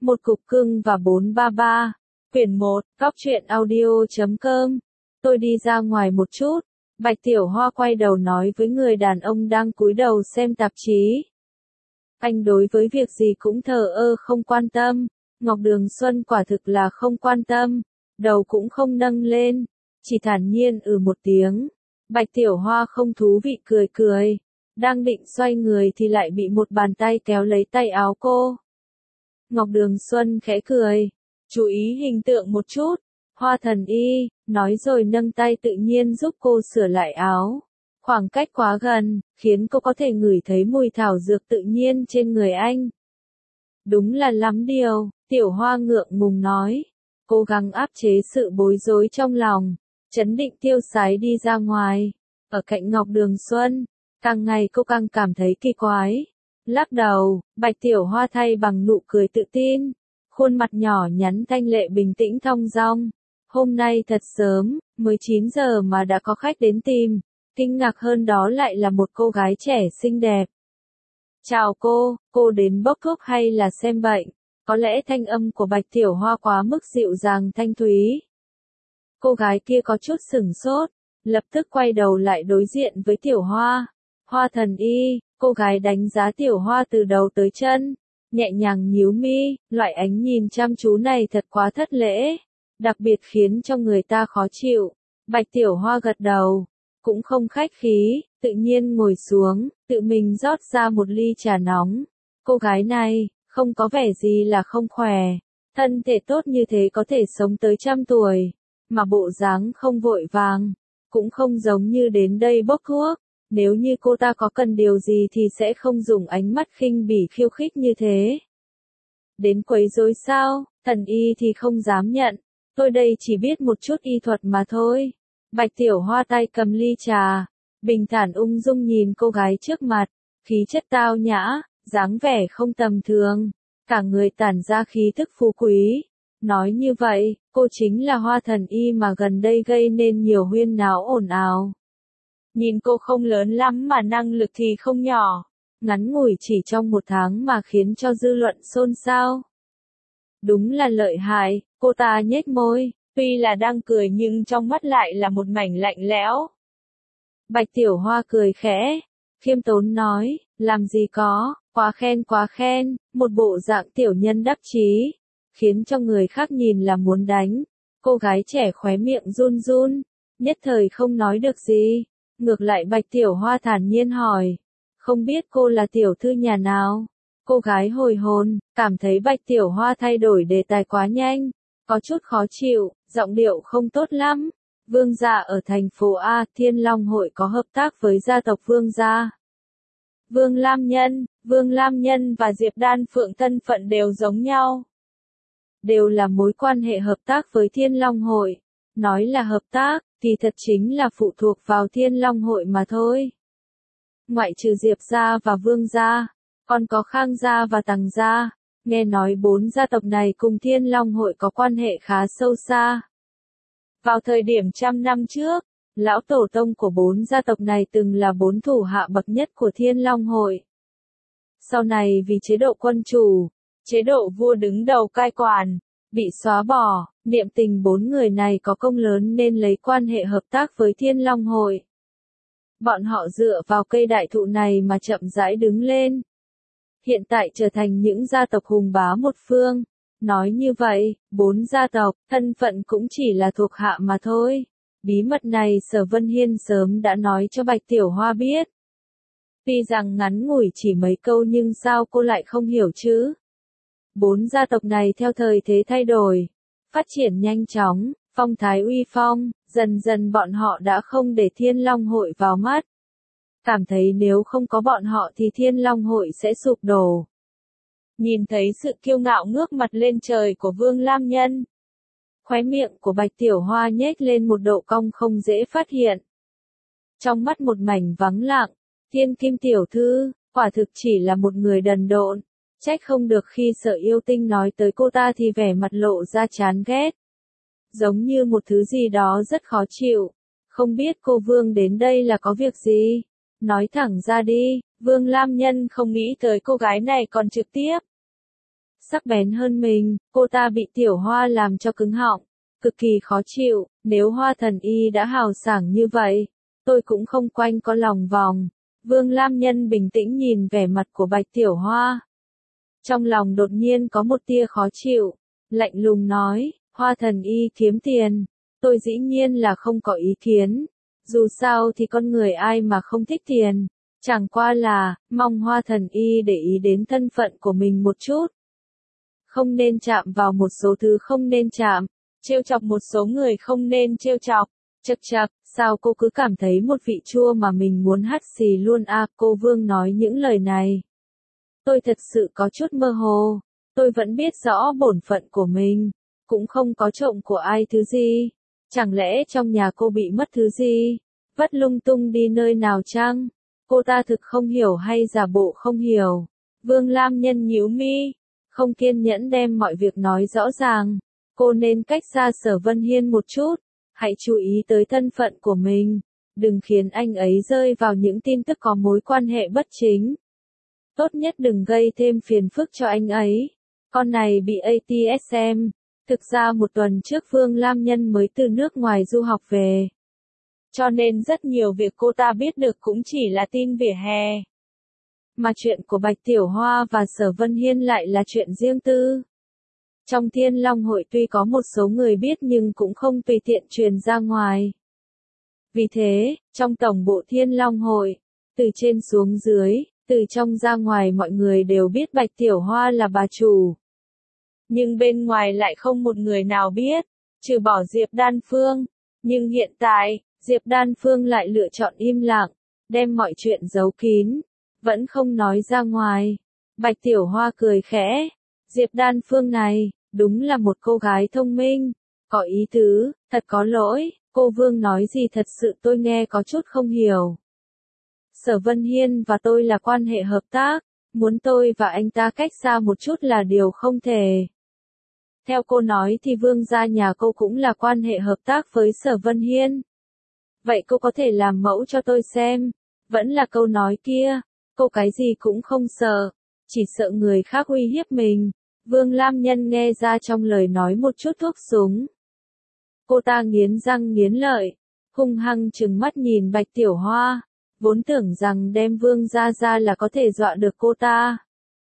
Một cục cưng và 433. Quyển 1, Góc truyện audio.com. Tôi đi ra ngoài một chút. Bạch Tiểu Hoa quay đầu nói với người đàn ông đang cúi đầu xem tạp chí. Anh đối với việc gì cũng thờ ơ không quan tâm. Ngọc Đường Xuân quả thực là không quan tâm. Đầu cũng không nâng lên. Chỉ thản nhiên một tiếng. Bạch Tiểu Hoa không thú vị cười cười. Đang định xoay người thì lại bị một bàn tay kéo lấy tay áo cô. Ngọc Đường Xuân khẽ cười. Chú ý hình tượng một chút. Hoa Thần Y, nói rồi nâng tay tự nhiên giúp cô sửa lại áo. Khoảng cách quá gần, khiến cô có thể ngửi thấy mùi thảo dược tự nhiên trên người anh. Đúng là lắm điều, Tiểu Hoa ngượng ngùng nói. Cố gắng áp chế sự bối rối trong lòng. Trấn định tiêu sái đi ra ngoài. Ở cạnh Ngọc Đường Xuân, càng ngày cô càng cảm thấy kỳ quái. Lắc đầu, Bạch Tiểu Hoa thay bằng nụ cười tự tin. Khuôn mặt nhỏ nhắn thanh lệ bình tĩnh thong dong. Hôm nay thật sớm, mới 9 giờ mà đã có khách đến tìm. Kinh ngạc hơn đó lại là một cô gái trẻ xinh đẹp. Chào cô đến bốc thuốc hay là xem bệnh? Có lẽ thanh âm của Bạch Tiểu Hoa quá mức dịu dàng thanh thúy. Cô gái kia có chút sửng sốt, lập tức quay đầu lại đối diện với Tiểu Hoa. Hoa Thần Y, cô gái đánh giá Tiểu Hoa từ đầu tới chân, nhẹ nhàng nhíu mi, loại ánh nhìn chăm chú này thật quá thất lễ, đặc biệt khiến cho người ta khó chịu. Bạch Tiểu Hoa gật đầu, cũng không khách khí, tự nhiên ngồi xuống, tự mình rót ra một ly trà nóng. Cô gái này, không có vẻ gì là không khỏe, thân thể tốt như thế có thể sống tới 100 tuổi, mà bộ dáng không vội vàng, cũng không giống như đến đây bốc thuốc. Nếu như cô ta có cần điều gì thì sẽ không dùng ánh mắt khinh bỉ khiêu khích như thế. Đến quấy rối sao? Thần y thì không dám nhận. Tôi đây chỉ biết một chút y thuật mà thôi. Bạch Tiểu Hoa tay cầm ly trà, bình thản ung dung nhìn cô gái trước mặt, khí chất tao nhã, dáng vẻ không tầm thường, cả người tản ra khí thức phú quý. Nói như vậy, cô chính là Hoa Thần Y mà gần đây gây nên nhiều huyên náo ồn ào. Nhìn cô không lớn lắm mà năng lực thì không nhỏ. Ngắn ngủi chỉ trong 1 tháng mà khiến cho dư luận xôn xao. Đúng là lợi hại, cô ta nhếch môi, tuy là đang cười nhưng trong mắt lại là một mảnh lạnh lẽo. Bạch Tiểu Hoa cười khẽ, khiêm tốn nói, làm gì có, quá khen, một bộ dạng tiểu nhân đắc chí, khiến cho người khác nhìn là muốn đánh. Cô gái trẻ khóe miệng run run, nhất thời không nói được gì. Ngược lại Bạch Tiểu Hoa thản nhiên hỏi, không biết cô là tiểu thư nhà nào? Cô gái hồi hồn, cảm thấy Bạch Tiểu Hoa thay đổi đề tài quá nhanh, có chút khó chịu, giọng điệu không tốt lắm. Vương gia ở thành phố A, Thiên Long hội có hợp tác với gia tộc Vương gia. Vương Lam Nhân và Diệp Đan Phượng thân phận đều giống nhau. Đều là mối quan hệ hợp tác với Thiên Long hội. Nói là hợp tác, thì thật chính là phụ thuộc vào Thiên Long hội mà thôi. Ngoại trừ Diệp gia và Vương gia, còn có Khang gia và Tằng gia, nghe nói 4 gia tộc này cùng Thiên Long hội có quan hệ khá sâu xa. Vào thời điểm 100 năm trước, lão tổ tông của 4 gia tộc này từng là 4 thủ hạ bậc nhất của Thiên Long hội. Sau này vì chế độ quân chủ, chế độ vua đứng đầu cai quản, bị xóa bỏ, niệm tình 4 người này có công lớn nên lấy quan hệ hợp tác với Thiên Long hội. Bọn họ dựa vào cây đại thụ này mà chậm rãi đứng lên. Hiện tại trở thành những gia tộc hùng bá một phương. Nói như vậy, 4 gia tộc, thân phận cũng chỉ là thuộc hạ mà thôi. Bí mật này Sở Vân Hiên sớm đã nói cho Bạch Tiểu Hoa biết. Tuy rằng ngắn ngủi chỉ mấy câu nhưng sao cô lại không hiểu chứ? 4 gia tộc này theo thời thế thay đổi, phát triển nhanh chóng, phong thái uy phong, dần dần bọn họ đã không để Thiên Long hội vào mắt. Cảm thấy nếu không có bọn họ thì Thiên Long hội sẽ sụp đổ. Nhìn thấy sự kiêu ngạo ngước mặt lên trời của Vương Lam Nhân, khóe miệng của Bạch Tiểu Hoa nhếch lên một độ cong không dễ phát hiện. Trong mắt một mảnh vắng lặng, Thiên Kim tiểu thư, quả thực chỉ là một người đần độn. Trách không được khi Sở Yêu Tinh nói tới cô ta thì vẻ mặt lộ ra chán ghét. Giống như một thứ gì đó rất khó chịu. Không biết cô Vương đến đây là có việc gì? Nói thẳng ra đi, Vương Lam Nhân không nghĩ tới cô gái này còn trực tiếp sắc bén hơn mình, cô ta bị Tiểu Hoa làm cho cứng họng, cực kỳ khó chịu, nếu Hoa Thần Y đã hào sảng như vậy, tôi cũng không quanh có lòng vòng. Vương Lam Nhân bình tĩnh nhìn vẻ mặt của Bạch Tiểu Hoa. Trong lòng đột nhiên có một tia khó chịu, lạnh lùng nói, Hoa Thần Y kiếm tiền, tôi dĩ nhiên là không có ý kiến, dù sao thì con người ai mà không thích tiền, chẳng qua là, mong Hoa Thần Y để ý đến thân phận của mình một chút. Không nên chạm vào một số thứ không nên chạm, trêu chọc một số người không nên trêu chọc. Chậc chậc, sao cô cứ cảm thấy một vị chua mà mình muốn hắt xì luôn à, cô Vương nói những lời này. Tôi thật sự có chút mơ hồ, tôi vẫn biết rõ bổn phận của mình, cũng không có trộm của ai thứ gì. Chẳng lẽ trong nhà cô bị mất thứ gì, vất lung tung đi nơi nào chăng? Cô ta thực không hiểu hay giả bộ không hiểu? Vương Lam Nhân nhíu mi, không kiên nhẫn đem mọi việc nói rõ ràng. Cô nên cách xa Sở Vân Hiên một chút. Hãy chú ý tới thân phận của mình, đừng khiến anh ấy rơi vào những tin tức có mối quan hệ bất chính. Tốt nhất đừng gây thêm phiền phức cho anh ấy. Con này bị ATSM. Thực ra một tuần trước Vương Lam Nhân mới từ nước ngoài du học về. Cho nên rất nhiều việc cô ta biết được cũng chỉ là tin vỉa hè. Mà chuyện của Bạch Tiểu Hoa và Sở Vân Hiên lại là chuyện riêng tư. Trong Thiên Long Hội tuy có một số người biết nhưng cũng không tùy tiện truyền ra ngoài. Vì thế, trong tổng bộ Thiên Long Hội, từ trên xuống dưới, từ trong ra ngoài mọi người đều biết Bạch Tiểu Hoa là bà chủ. Nhưng bên ngoài lại không một người nào biết, trừ bỏ Diệp Đan Phương. Nhưng hiện tại, Diệp Đan Phương lại lựa chọn im lặng, đem mọi chuyện giấu kín, vẫn không nói ra ngoài. Bạch Tiểu Hoa cười khẽ. Diệp Đan Phương này, đúng là một cô gái thông minh, có ý tứ, thật có lỗi, cô Vương nói gì thật sự tôi nghe có chút không hiểu. Sở Vân Hiên và tôi là quan hệ hợp tác, muốn tôi và anh ta cách xa một chút là điều không thể. Theo cô nói thì Vương gia nhà cô cũng là quan hệ hợp tác với Sở Vân Hiên. Vậy cô có thể làm mẫu cho tôi xem, vẫn là câu nói kia, cô cái gì cũng không sợ, chỉ sợ người khác uy hiếp mình. Vương Lam Nhân nghe ra trong lời nói một chút thuốc súng. Cô ta nghiến răng nghiến lợi, hung hăng trừng mắt nhìn Bạch Tiểu Hoa, vốn tưởng rằng đem Vương gia ra là có thể dọa được cô ta.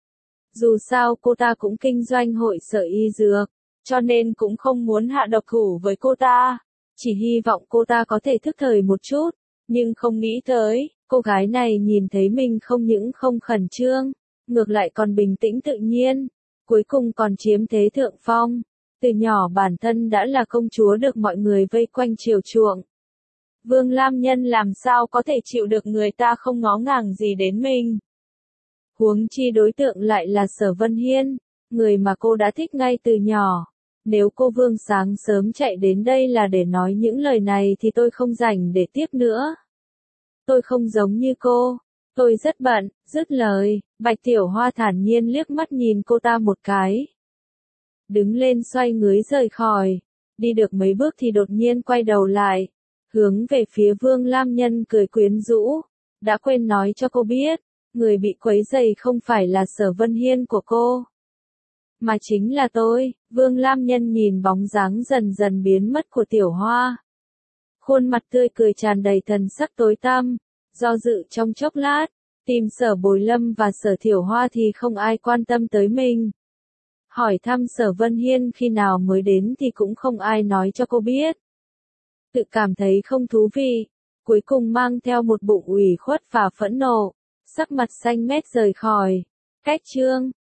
Dù sao cô ta cũng kinh doanh hội sở y dược, cho nên cũng không muốn hạ độc thủ với cô ta, chỉ hy vọng cô ta có thể thức thời một chút, nhưng không nghĩ tới, cô gái này nhìn thấy mình không những không khẩn trương, ngược lại còn bình tĩnh tự nhiên. Cuối cùng còn chiếm thế thượng phong, từ nhỏ bản thân đã là công chúa được mọi người vây quanh chiều chuộng. Vương Lam Nhân làm sao có thể chịu được người ta không ngó ngàng gì đến mình. Huống chi đối tượng lại là Sở Vân Hiên, người mà cô đã thích ngay từ nhỏ. Nếu cô Vương sáng sớm chạy đến đây là để nói những lời này thì tôi không rảnh để tiếp nữa. Tôi không giống như cô. Tôi rất bận, dứt lời, Bạch Tiểu Hoa thản nhiên liếc mắt nhìn cô ta một cái. Đứng lên xoay người rời khỏi, đi được mấy bước thì đột nhiên quay đầu lại, hướng về phía Vương Lam Nhân cười quyến rũ. Đã quên nói cho cô biết, người bị quấy rầy không phải là Sở Vân Hiên của cô, mà chính là tôi. Vương Lam Nhân nhìn bóng dáng dần dần biến mất của Tiểu Hoa. Khuôn mặt tươi cười tràn đầy thần sắc tối tăm, do dự trong chốc lát, tìm Sở Bồi Lâm và Sở Thiểu Hoa thì không ai quan tâm tới mình. Hỏi thăm Sở Vân Hiên khi nào mới đến thì cũng không ai nói cho cô biết. Tự cảm thấy không thú vị, cuối cùng mang theo một bụng ủy khuất và phẫn nộ, sắc mặt xanh mét rời khỏi. Cách chương